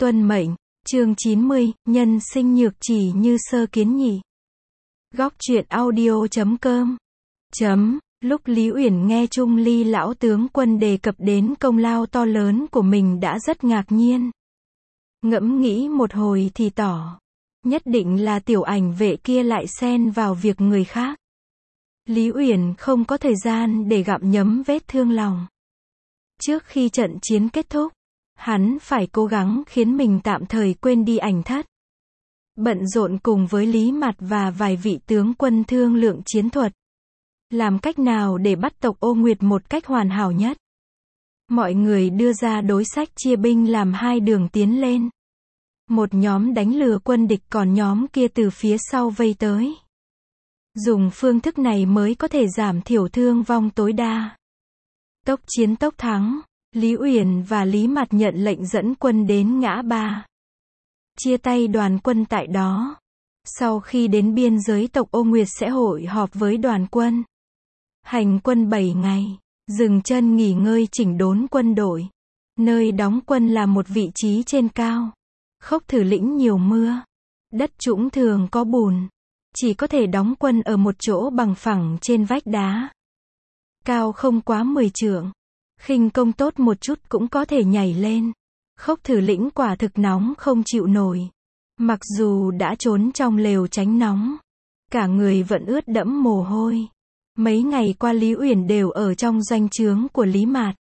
Tuân mệnh, chương 90, nhân sinh nhược chỉ như sơ kiến nhị. Góc truyện audio.com. Lúc Lý Uyển nghe Trung Ly lão tướng quân đề cập đến công lao to lớn của mình đã rất ngạc nhiên. Ngẫm nghĩ một hồi thì tỏ, nhất định là tiểu ảnh vệ kia lại xen vào việc người khác. Lý Uyển không có thời gian để gặm nhấm vết thương lòng. Trước khi trận chiến kết thúc, hắn phải cố gắng khiến mình tạm thời quên đi ảnh thất. Bận rộn cùng với Lý Mạt và vài vị tướng quân thương lượng chiến thuật. Làm cách nào để bắt tộc Ô Nguyệt một cách hoàn hảo nhất. Mọi người đưa ra đối sách chia binh làm hai đường tiến lên. Một nhóm đánh lừa quân địch, còn nhóm kia từ phía sau vây tới. Dùng phương thức này mới có thể giảm thiểu thương vong tối đa. Tốc chiến tốc thắng. Lý Uyển và Lý Mạt nhận lệnh dẫn quân đến ngã ba. Chia tay đoàn quân tại đó. Sau khi đến biên giới, tộc Ô Nguyệt sẽ hội họp với đoàn quân. Hành quân 7 ngày, dừng chân nghỉ ngơi chỉnh đốn quân đội. Nơi đóng quân là một vị trí trên cao. Khốc Thử lĩnh nhiều mưa. Đất trũng thường có bùn. Chỉ có thể đóng quân ở một chỗ bằng phẳng trên vách đá. Cao không quá 10 trượng. Khinh công tốt một chút cũng có thể nhảy lên. Khốc Thử lĩnh quả thực nóng không chịu nổi. Mặc dù đã trốn trong lều tránh nóng, cả người vẫn ướt đẫm mồ hôi. Mấy ngày qua Lý Uyển đều ở trong doanh trướng của Lý Mạt.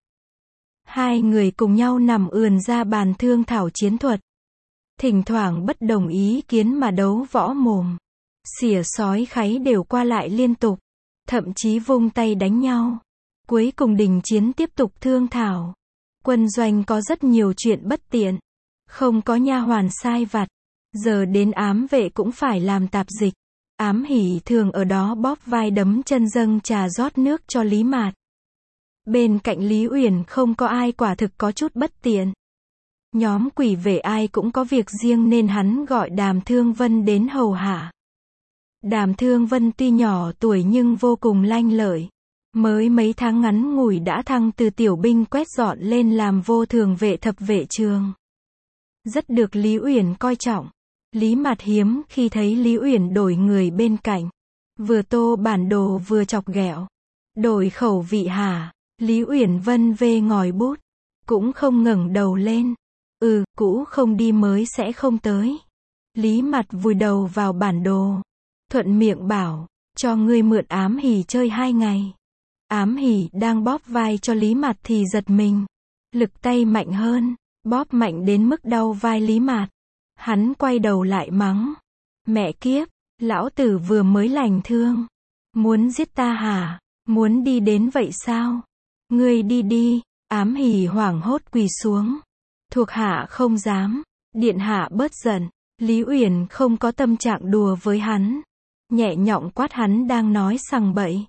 Hai người cùng nhau nằm ườn ra bàn thương thảo chiến thuật. Thỉnh thoảng bất đồng ý kiến mà đấu võ mồm. Xỉa sói kháy đều qua lại liên tục. Thậm chí vung tay đánh nhau. Cuối cùng đình chiến tiếp tục thương thảo. Quân doanh có rất nhiều chuyện bất tiện. Không có nha hoàn sai vặt. Giờ đến ám vệ cũng phải làm tạp dịch. Ám Hỉ thường ở đó bóp vai đấm chân dâng trà rót nước cho Lý Mạt. Bên cạnh Lý Uyển không có ai, quả thực có chút bất tiện. Nhóm quỷ vệ ai cũng có việc riêng nên hắn gọi Đàm Thương Vân đến hầu hạ. Đàm Thương Vân tuy nhỏ tuổi nhưng vô cùng lanh lợi. Mới mấy tháng ngắn ngủi đã thăng từ tiểu binh quét dọn lên làm vô thường vệ thập vệ trường. Rất được Lý Uyển coi trọng. Lý Mạt hiếm khi thấy Lý Uyển đổi người bên cạnh. Vừa tô bản đồ vừa chọc ghẹo. Đổi khẩu vị hả? Lý Uyển vân vê ngòi bút. Cũng không ngẩng đầu lên. Cũ không đi mới sẽ không tới. Lý Mạt vùi đầu vào bản đồ. Thuận miệng bảo, cho ngươi mượn Ám Hỉ chơi 2 ngày. Ám Hỉ đang bóp vai cho Lý Mạt thì giật mình. Lực tay mạnh hơn, bóp mạnh đến mức đau vai Lý Mạt. Hắn quay đầu lại mắng. Mẹ kiếp, lão tử vừa mới lành thương. Muốn giết ta hả? Muốn đi đến vậy sao? Ngươi đi đi. Ám Hỉ hoảng hốt quỳ xuống. Thuộc hạ không dám. Điện hạ bớt giận. Lý Uyển không có tâm trạng đùa với hắn. Nhẹ nhõng quát hắn đang nói sằng bậy.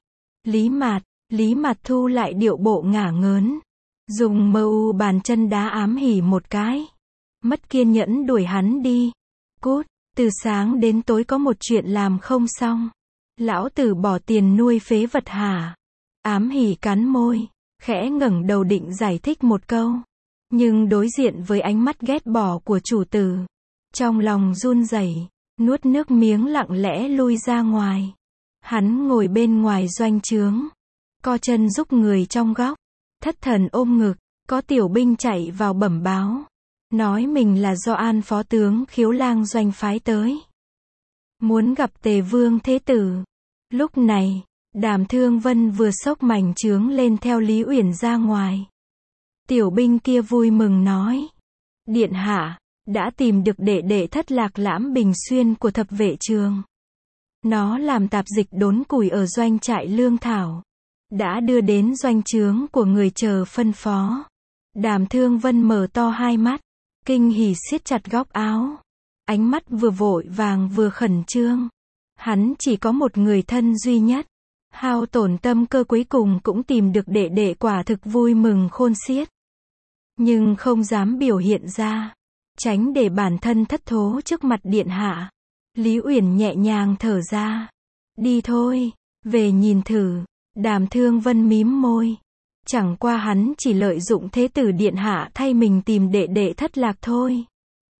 Lý Mạt thu lại điệu bộ ngả ngớn. Dùng mưu bàn chân đá Ám Hỉ một cái. Mất kiên nhẫn đuổi hắn đi. Cút, từ sáng đến tối có một chuyện làm không xong. Lão tử bỏ tiền nuôi phế vật hả? Ám Hỉ cắn môi, khẽ ngẩng đầu định giải thích một câu. Nhưng đối diện với ánh mắt ghét bỏ của chủ tử. Trong lòng run rẩy, nuốt nước miếng lặng lẽ lui ra ngoài. Hắn ngồi bên ngoài doanh trướng. Co chân giúp người trong góc. Thất thần ôm ngực, có tiểu binh chạy vào bẩm báo. Nói mình là do An phó tướng Khiếu Lang doanh phái tới. Muốn gặp Tề Vương Thế Tử. Lúc này, Đàm Thương Vân vừa xốc mảnh trướng lên theo Lý Uyển ra ngoài. Tiểu binh kia vui mừng nói. Điện hạ, đã tìm được đệ đệ thất Lạc Lãm Bình Xuyên của thập vệ trường. Nó làm tạp dịch đốn củi ở doanh trại lương thảo. Đã đưa đến doanh trướng của người chờ phân phó. Đàm Thương Vân mở to hai mắt. Kinh hỉ siết chặt góc áo. Ánh mắt vừa vội vàng vừa khẩn trương. Hắn chỉ có một người thân duy nhất. Hao tổn tâm cơ cuối cùng cũng tìm được đệ đệ, quả thực vui mừng khôn xiết. Nhưng không dám biểu hiện ra. Tránh để bản thân thất thố trước mặt điện hạ. Lý Uyển nhẹ nhàng thở ra. Đi thôi, về nhìn thử. Đàm Thương Vân mím môi. Chẳng qua hắn chỉ lợi dụng thế tử điện hạ thay mình tìm đệ đệ thất lạc thôi.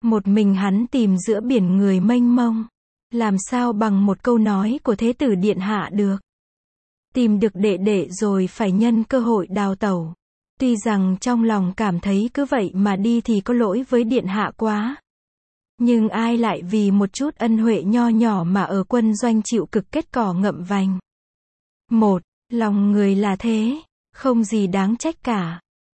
Một mình hắn tìm giữa biển người mênh mông. Làm sao bằng một câu nói của Thế tử điện hạ được. Tìm được đệ đệ rồi phải nhân cơ hội đào tẩu. Tuy rằng trong lòng cảm thấy cứ vậy mà đi thì có lỗi với điện hạ quá. Nhưng ai lại vì một chút ân huệ nho nhỏ mà ở quân doanh chịu cực kết cỏ ngậm vành. Lòng người là thế, không gì đáng trách cả.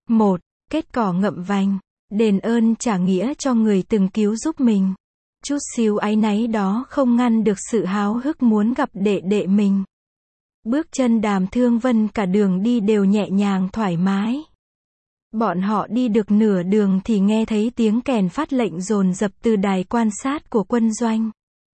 Kết cỏ ngậm vành, đền ơn trả nghĩa cho người từng cứu giúp mình. Chút xíu áy náy đó không ngăn được sự háo hức muốn gặp đệ đệ mình. Bước chân Đàm Thương Vân cả đường đi đều nhẹ nhàng thoải mái. Bọn họ đi được nửa đường thì nghe thấy tiếng kèn phát lệnh dồn dập từ đài quan sát của quân doanh.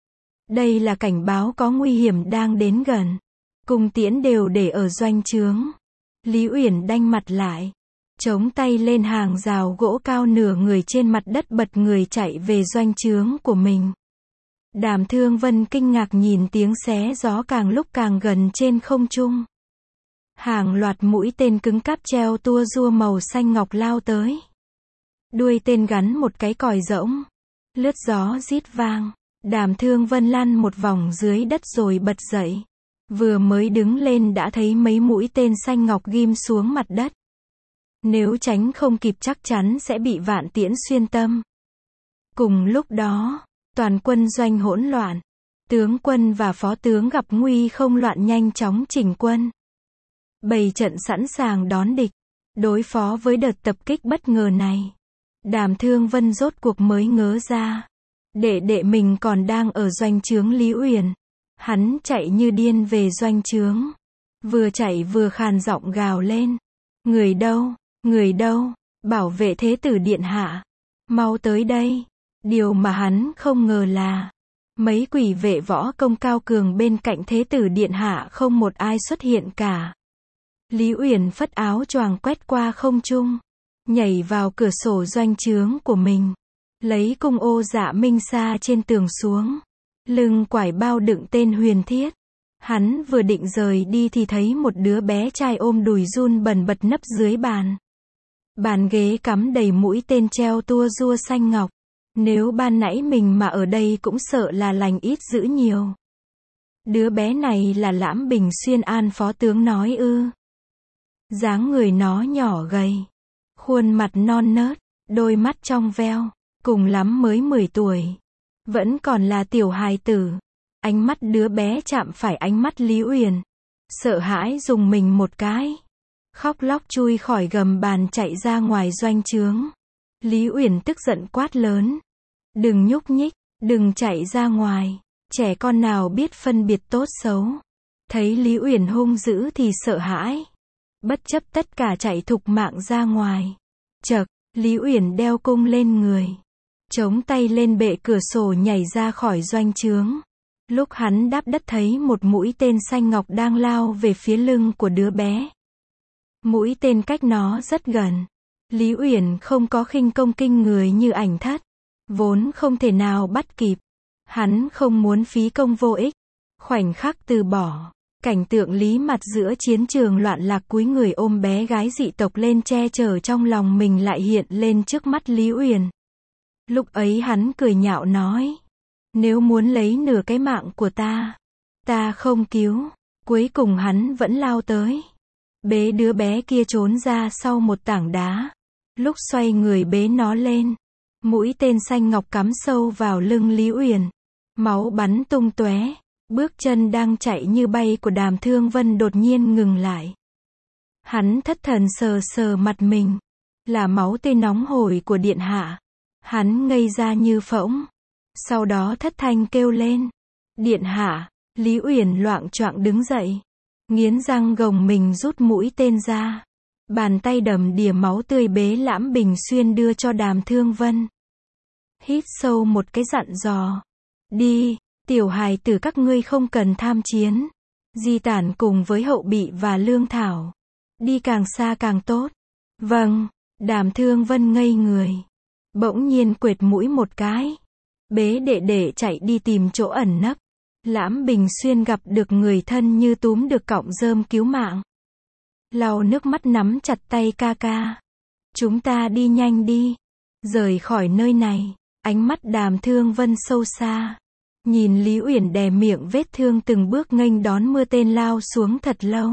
Đây là cảnh báo có nguy hiểm đang đến gần. Cung tiễn đều để ở doanh trướng. Lý Uyển đanh mặt lại, chống tay lên hàng rào gỗ cao nửa người trên mặt đất bật người chạy về doanh trướng của mình. Đàm Thương Vân kinh ngạc nhìn tiếng xé gió càng lúc càng gần trên không trung. Hàng loạt mũi tên cứng cáp treo tua rua màu xanh ngọc lao tới. Đuôi tên gắn một cái còi rỗng. Lướt gió rít vang. Đàm Thương Vân lăn một vòng dưới đất rồi bật dậy. Vừa mới đứng lên đã thấy mấy mũi tên xanh ngọc ghim xuống mặt đất. Nếu tránh không kịp chắc chắn sẽ bị vạn tiễn xuyên tâm. Cùng lúc đó, toàn quân doanh hỗn loạn. Tướng quân và phó tướng gặp nguy không loạn nhanh chóng chỉnh quân. Bày trận sẵn sàng đón địch. Đối phó với đợt tập kích bất ngờ này. Đàm Thương Vân rốt cuộc mới ngớ ra. Đệ mình còn đang ở doanh trướng Lý Uyển. Hắn chạy như điên về doanh trướng. Vừa chạy vừa khàn giọng gào lên. Người đâu? Người đâu? Bảo vệ Thế tử điện hạ. Mau tới đây. Điều mà hắn không ngờ là mấy quỷ vệ võ công cao cường bên cạnh Thế tử điện hạ không một ai xuất hiện cả. Lý Uyển phất áo choàng quét qua không trung, nhảy vào cửa sổ doanh trướng của mình, lấy cung ô Dạ Minh Sa trên tường xuống, lưng quải bao đựng tên huyền thiết. Hắn vừa định rời đi thì thấy một đứa bé trai ôm đùi run bần bật nấp dưới bàn. Bàn ghế cắm đầy mũi tên treo tua rua xanh ngọc. Nếu ban nãy mình mà ở đây cũng sợ là lành ít dữ nhiều. Đứa bé này là Lãm Bình Xuyên An phó tướng nói ư? Dáng người nó nhỏ gầy, khuôn mặt non nớt, đôi mắt trong veo, cùng lắm mới 10 tuổi. Vẫn còn là tiểu hài tử. Ánh mắt đứa bé chạm phải ánh mắt Lý Uyển. Sợ hãi dùng mình một cái. Khóc lóc chui khỏi gầm bàn chạy ra ngoài doanh trướng. Lý Uyển tức giận quát lớn. Đừng nhúc nhích, đừng chạy ra ngoài. Trẻ con nào biết phân biệt tốt xấu. Thấy Lý Uyển hung dữ thì sợ hãi. Bất chấp tất cả chạy thục mạng ra ngoài. Chậc, Lý Uyển đeo cung lên người. Chống tay lên bệ cửa sổ nhảy ra khỏi doanh trướng. Lúc hắn đáp đất thấy một mũi tên xanh ngọc đang lao về phía lưng của đứa bé. Mũi tên cách nó rất gần. Lý Uyển không có khinh công kinh người như Ảnh Thất, vốn không thể nào bắt kịp. Hắn không muốn phí công vô ích. Khoảnh khắc từ bỏ. Cảnh tượng Lý Mặt giữa chiến trường loạn lạc cúi người ôm bé gái dị tộc lên che chở trong lòng mình lại hiện lên trước mắt Lý Uyển. Lúc ấy hắn cười nhạo nói. Nếu muốn lấy nửa cái mạng của ta không cứu. Cuối cùng hắn vẫn lao tới. Bế đứa bé kia trốn ra sau một tảng đá. Lúc xoay người bế nó lên. Mũi tên xanh ngọc cắm sâu vào lưng Lý Uyển. Máu bắn tung tóe. Bước chân đang chạy như bay của Đàm Thương Vân đột nhiên ngừng lại. Hắn thất thần sờ sờ mặt mình. Là máu tươi nóng hổi của điện hạ. Hắn ngây ra như phỗng. Sau đó thất thanh kêu lên. Điện hạ. Lý Uyển loạng choạng đứng dậy. Nghiến răng gồng mình rút mũi tên ra. Bàn tay đầm đìa máu tươi bế Lãm Bình Xuyên đưa cho Đàm Thương Vân. Hít sâu một cái dặn dò. Đi, tiểu hài tử các ngươi không cần tham chiến. Di tản cùng với hậu bị và lương thảo. Đi càng xa càng tốt. Vâng, Đàm Thương Vân ngây người. Bỗng nhiên quệt mũi một cái. Bế đệ chạy đi tìm chỗ ẩn nấp. Lãm Bình Xuyên gặp được người thân như túm được cọng rơm cứu mạng. Lau nước mắt nắm chặt tay ca ca. Chúng ta đi nhanh đi. Rời khỏi nơi này. Ánh mắt Đàm Thương Vân sâu xa. Nhìn Lý Uyển đè miệng vết thương từng bước nghênh đón mưa tên lao xuống thật lâu.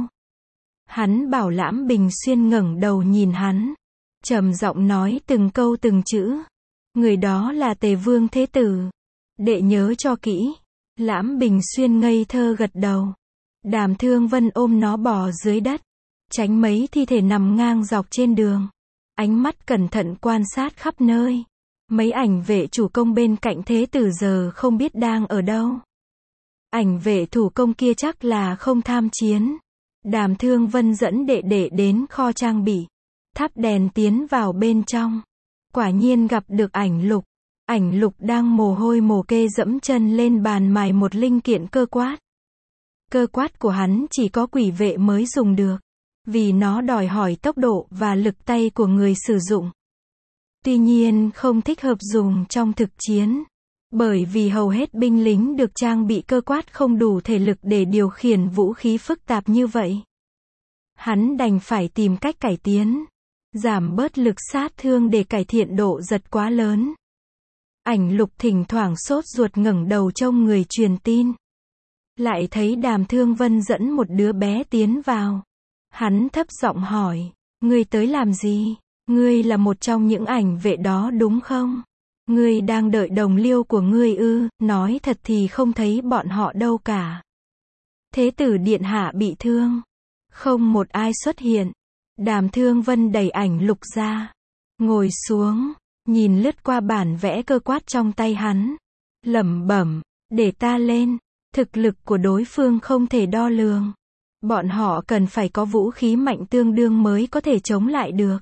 Hắn bảo Lãm Bình Xuyên ngẩng đầu nhìn hắn. Trầm giọng nói từng câu từng chữ. Người đó là Tề Vương Thế Tử. Đệ nhớ cho kỹ. Lãm Bình Xuyên ngây thơ gật đầu. Đàm Thương Vân ôm nó bò dưới đất. Tránh mấy thi thể nằm ngang dọc trên đường. Ánh mắt cẩn thận quan sát khắp nơi. Mấy ảnh vệ chủ công bên cạnh Thế Tử giờ không biết đang ở đâu. Ảnh vệ thủ công kia chắc là không tham chiến. Đàm Thương Vân dẫn đệ đệ đến kho trang bị. Thắp đèn tiến vào bên trong. Quả nhiên gặp được Ảnh Lục. Ảnh Lục đang mồ hôi mồ kê dẫm chân lên bàn mài một linh kiện cơ quát. Cơ quát của hắn chỉ có quỷ vệ mới dùng được. Vì nó đòi hỏi tốc độ và lực tay của người sử dụng. Tuy nhiên không thích hợp dùng trong thực chiến. Bởi vì hầu hết binh lính được trang bị cơ quát không đủ thể lực để điều khiển vũ khí phức tạp như vậy. Hắn đành phải tìm cách cải tiến. Giảm bớt lực sát thương để cải thiện độ giật quá lớn. Ảnh Lục thỉnh thoảng sốt ruột ngẩng đầu trông người truyền tin. Lại thấy Đàm Thương Vân dẫn một đứa bé tiến vào. Hắn thấp giọng hỏi, ngươi tới làm gì? Ngươi là một trong những ảnh vệ đó đúng không? Ngươi đang đợi đồng liêu của ngươi ư? Nói thật thì không thấy bọn họ đâu cả. Thế tử điện hạ bị thương. Không một ai xuất hiện. Đàm Thương Vân đẩy Ảnh Lục ra. Ngồi xuống, nhìn lướt qua bản vẽ cơ quát trong tay hắn. Lẩm bẩm, để ta lên. Thực lực của đối phương không thể đo lường. Bọn họ cần phải có vũ khí mạnh tương đương mới có thể chống lại được.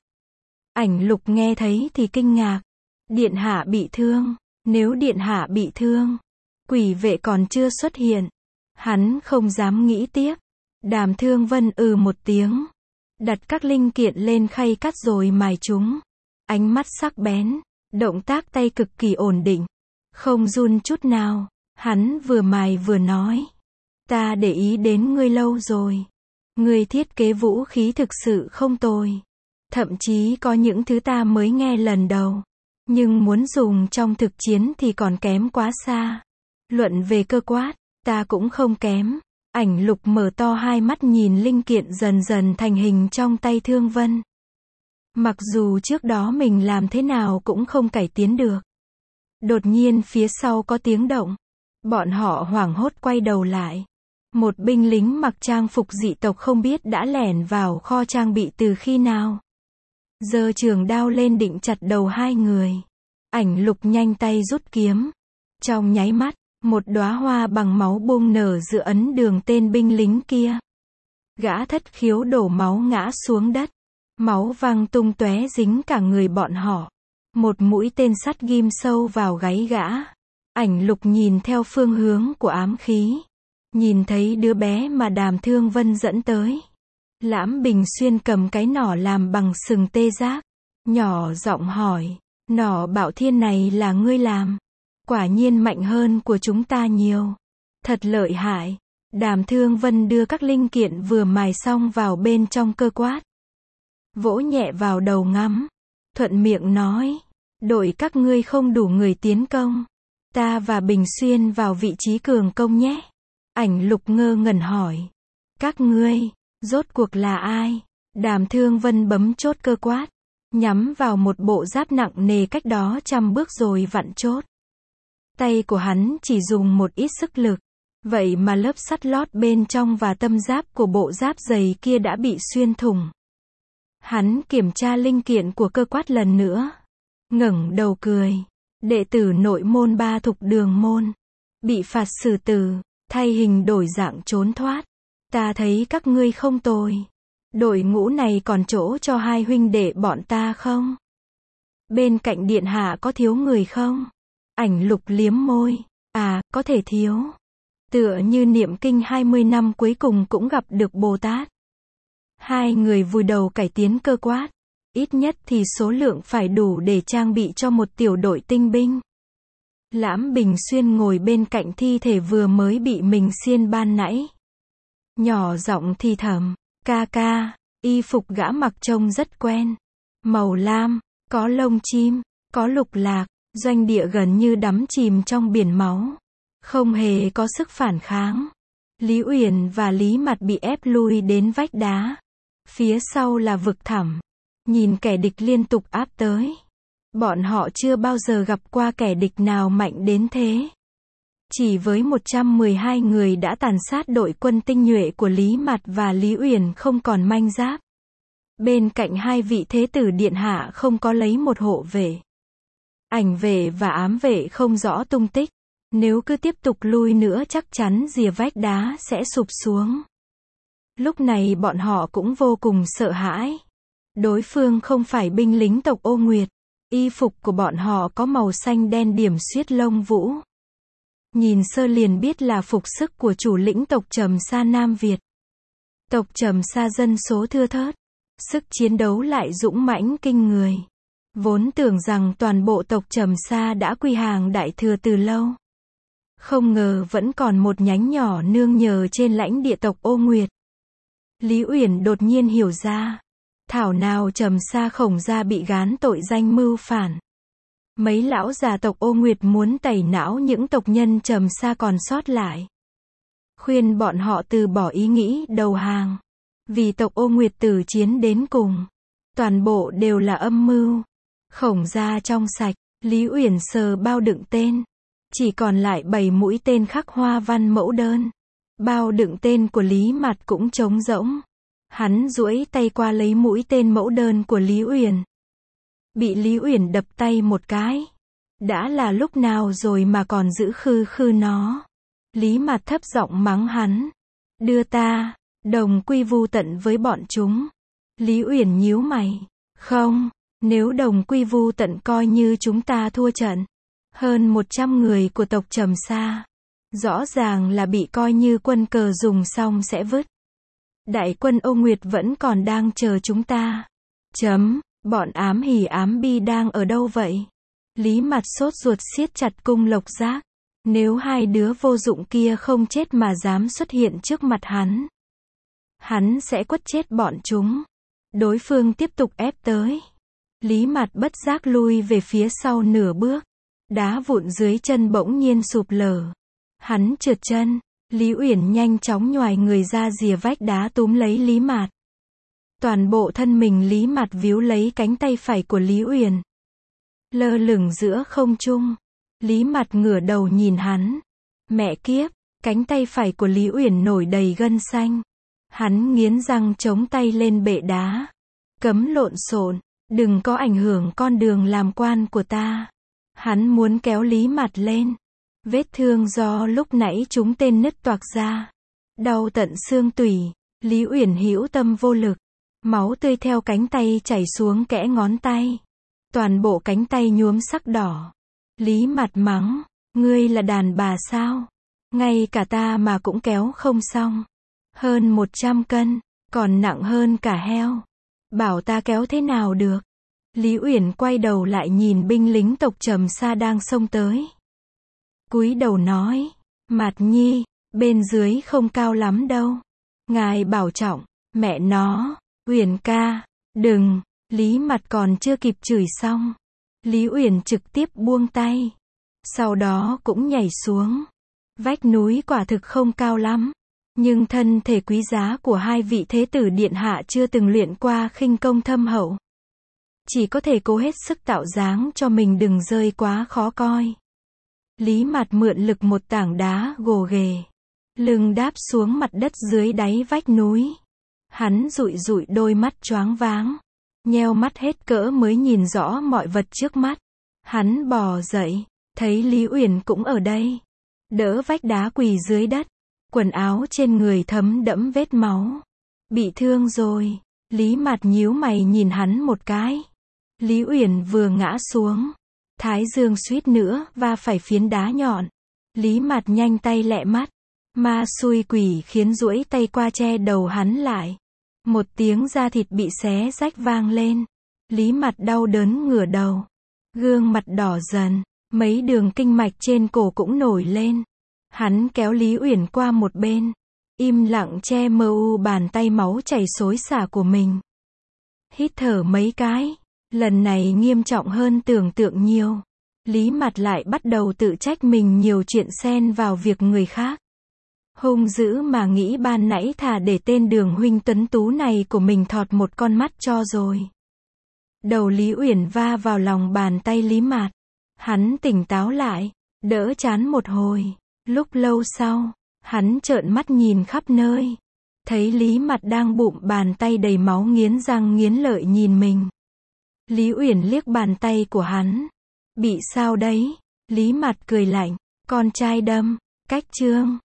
Ảnh Lục nghe thấy thì kinh ngạc. Điện hạ bị thương. Nếu điện hạ bị thương, quỷ vệ còn chưa xuất hiện. Hắn không dám nghĩ tiếp. Đàm Thương Vân một tiếng. Đặt các linh kiện lên khay cắt rồi mài chúng. Ánh mắt sắc bén. Động tác tay cực kỳ ổn định. Không run chút nào. Hắn vừa mài vừa nói. Ta để ý đến ngươi lâu rồi. Ngươi thiết kế vũ khí thực sự không tồi. Thậm chí có những thứ ta mới nghe lần đầu. Nhưng muốn dùng trong thực chiến thì còn kém quá xa. Luận về cơ quát, ta cũng không kém. Ảnh Lục mở to hai mắt nhìn linh kiện dần dần thành hình trong tay Thương Vân. Mặc dù trước đó mình làm thế nào cũng không cải tiến được. Đột nhiên phía sau có tiếng động. Bọn họ hoảng hốt quay đầu lại. Một binh lính mặc trang phục dị tộc không biết đã lẻn vào kho trang bị từ khi nào. Giơ trường đao lên định chặt đầu hai người. Ảnh Lục nhanh tay rút kiếm. Trong nháy mắt, một đóa hoa bằng máu bung nở giữa ấn đường tên binh lính kia. Gã thất khiếu đổ máu ngã xuống đất. Máu văng tung tóe dính cả người bọn họ. Một mũi tên sắt ghim sâu vào gáy gã. Ảnh Lục nhìn theo phương hướng của ám khí. Nhìn thấy đứa bé mà Đàm Thương Vân dẫn tới. Lãm Bình Xuyên cầm cái nỏ làm bằng sừng tê giác. Nhỏ giọng hỏi. Nỏ Bạo Thiên này là ngươi làm. Quả nhiên mạnh hơn của chúng ta nhiều. Thật lợi hại. Đàm Thương Vân đưa các linh kiện vừa mài xong vào bên trong cơ quát. Vỗ nhẹ vào đầu ngắm. Thuận miệng nói. Đội các ngươi không đủ người tiến công. Ta và Bình Xuyên vào vị trí cường công nhé. Ảnh Lục ngơ ngẩn hỏi. Các ngươi, rốt cuộc là ai? Đàm Thương Vân bấm chốt cơ quát. Nhắm vào một bộ giáp nặng nề cách đó 100 bước rồi vặn chốt. Tay của hắn chỉ dùng một ít sức lực. Vậy mà lớp sắt lót bên trong và tâm giáp của bộ giáp dày kia đã bị xuyên thủng. Hắn kiểm tra linh kiện của cơ quát lần nữa. Ngẩng đầu cười. Đệ tử nội môn 3 thục đường môn. Bị phạt xử tử. Thay hình đổi dạng trốn thoát. Ta thấy các ngươi không tồi. Đội ngũ này còn chỗ cho hai huynh đệ bọn ta không? Bên cạnh điện hạ có thiếu người không? Ảnh Lục liếm môi. À, có thể thiếu. Tựa như niệm kinh 20 năm cuối cùng cũng gặp được Bồ Tát. Hai người vùi đầu cải tiến cơ quát. Ít nhất thì số lượng phải đủ để trang bị cho một tiểu đội tinh binh. Lãm Bình Xuyên ngồi bên cạnh thi thể vừa mới bị mình xiên ban nãy. Nhỏ giọng thì thầm. Ca ca, y phục gã mặc trông rất quen. Màu lam, có lông chim, có lục lạc. Doanh địa gần như đắm chìm trong biển máu. Không hề có sức phản kháng. Lý Uyển và Lý Mặt bị ép lui đến vách đá. Phía sau là vực thẳm. Nhìn kẻ địch liên tục áp tới. Bọn họ chưa bao giờ gặp qua kẻ địch nào mạnh đến thế. Chỉ với 112 người đã tàn sát đội quân tinh nhuệ của Lý Mặt và Lý Uyển không còn manh giáp. Bên cạnh hai vị thế tử điện hạ không có lấy một hộ vệ. Ảnh vệ và ám vệ không rõ tung tích. Nếu cứ tiếp tục lui nữa chắc chắn rìa vách đá sẽ sụp xuống. Lúc này bọn họ cũng vô cùng sợ hãi. Đối phương không phải binh lính tộc Ô Nguyệt. Y phục của bọn họ có màu xanh đen điểm xuyết lông vũ. Nhìn sơ liền biết là phục sức của chủ lĩnh tộc Trầm Sa Nam Việt. Tộc Trầm Sa dân số thưa thớt. Sức chiến đấu lại dũng mãnh kinh người. Vốn tưởng rằng toàn bộ tộc Trầm Sa đã quy hàng đại thừa từ lâu. Không ngờ vẫn còn một nhánh nhỏ nương nhờ trên lãnh địa tộc Ô Nguyệt. Lý Uyển đột nhiên hiểu ra. Thảo nào Trầm Sa Khổng gia bị gán tội danh mưu phản. Mấy lão già tộc Ô Nguyệt muốn tẩy não những tộc nhân Trầm Sa còn sót lại. Khuyên bọn họ từ bỏ ý nghĩ đầu hàng. Vì tộc Ô Nguyệt tử chiến đến cùng. Toàn bộ đều là âm mưu. Khổng gia trong sạch. Lý Uyển sờ bao đựng tên. Chỉ còn lại 7 mũi tên khắc hoa văn mẫu đơn. Bao đựng tên của Lý Mặt cũng trống rỗng. Hắn duỗi tay qua lấy mũi tên mẫu đơn của Lý Uyển. Bị Lý Uyển đập tay một cái. Đã là lúc nào rồi mà còn giữ khư khư nó. Lý Mặt thấp giọng mắng hắn. Đưa ta, đồng quy vu tận với bọn chúng. Lý Uyển nhíu mày. Không, nếu đồng quy vu tận coi như chúng ta thua trận. Hơn 100 người của tộc Trầm Sa. Rõ ràng là bị coi như quân cờ dùng xong sẽ vứt. Đại quân Ô Nguyệt vẫn còn đang chờ chúng ta. Bọn ám hỉ ám bi đang ở đâu vậy? Lý Mặt sốt ruột siết chặt cung lộc giác. Nếu hai đứa vô dụng kia không chết mà dám xuất hiện trước mặt hắn sẽ quất chết bọn chúng. Đối phương tiếp tục ép tới. Lý Mặt bất giác lui về phía sau nửa bước. Đá vụn dưới chân bỗng nhiên sụp lở. Hắn trượt chân. Lý Uyển nhanh chóng nhoài người ra rìa vách đá túm lấy Lý Mạt. Toàn bộ thân mình Lý Mạt víu lấy cánh tay phải của Lý Uyển. Lơ lửng giữa không trung. Lý Mạt ngửa đầu nhìn hắn. Mẹ kiếp, cánh tay phải của Lý Uyển nổi đầy gân xanh. Hắn nghiến răng chống tay lên bệ đá. Cấm lộn xộn, đừng có ảnh hưởng con đường làm quan của ta. Hắn muốn kéo Lý Mạt lên. Vết thương do lúc nãy chúng tên nứt toạc ra. Đau tận xương tủy. Lý Uyển hữu tâm vô lực. Máu tươi theo cánh tay chảy xuống kẽ ngón tay. Toàn bộ cánh tay nhuốm sắc đỏ. Lý Mặt mắng. Ngươi là đàn bà sao? Ngay cả ta mà cũng kéo không xong. Hơn 100 cân. Còn nặng hơn cả heo. Bảo ta kéo thế nào được? Lý Uyển quay đầu lại nhìn binh lính tộc Trầm Sa đang xông tới. Cúi đầu nói. Mặt nhi, bên dưới không cao lắm đâu. Ngài bảo trọng. Mẹ nó. Uyển ca. Đừng. Lý Mặt còn chưa kịp chửi xong. Lý Uyển trực tiếp buông tay. Sau đó cũng nhảy xuống. Vách núi quả thực không cao lắm. Nhưng thân thể quý giá của hai vị thế tử điện hạ chưa từng luyện qua khinh công thâm hậu. Chỉ có thể cố hết sức tạo dáng cho mình đừng rơi quá khó coi. Lý Mặt mượn lực một tảng đá gồ ghề. Lưng đáp xuống mặt đất dưới đáy vách núi. Hắn dụi dụi đôi mắt choáng váng. Nheo mắt hết cỡ mới nhìn rõ mọi vật trước mắt. Hắn bò dậy. Thấy Lý Uyển cũng ở đây. Đỡ vách đá quỳ dưới đất. Quần áo trên người thấm đẫm vết máu. Bị thương rồi. Lý Mặt nhíu mày nhìn hắn một cái. Lý Uyển vừa ngã xuống. Thái dương suýt nữa va phải phiến đá nhọn. Lý Mặt nhanh tay lẹ mắt. Ma xui quỷ khiến duỗi tay qua che đầu hắn lại. Một tiếng da thịt bị xé rách vang lên. Lý Mặt đau đớn ngửa đầu. Gương mặt đỏ dần. Mấy đường kinh mạch trên cổ cũng nổi lên. Hắn kéo Lý Uyển qua một bên. Im lặng che mờ u bàn tay máu chảy xối xả của mình. Hít thở mấy cái. Lần này nghiêm trọng hơn tưởng tượng nhiều. Lý Mạt lại bắt đầu tự trách mình nhiều chuyện xen vào việc người khác. Hung dữ mà nghĩ ban nãy thà để tên Đường huynh tuấn tú này của mình thọt một con mắt cho rồi. Đầu Lý Uyển va vào lòng bàn tay Lý Mạt. Hắn tỉnh táo lại, đỡ chán một hồi. Lúc lâu sau, hắn trợn mắt nhìn khắp nơi. Thấy Lý Mạt đang bụng bàn tay đầy máu nghiến răng nghiến lợi nhìn mình. Lý Uyển liếc bàn tay của hắn. Bị sao đấy? Lý Mạt cười lạnh. Con trai đâm. Cách chương.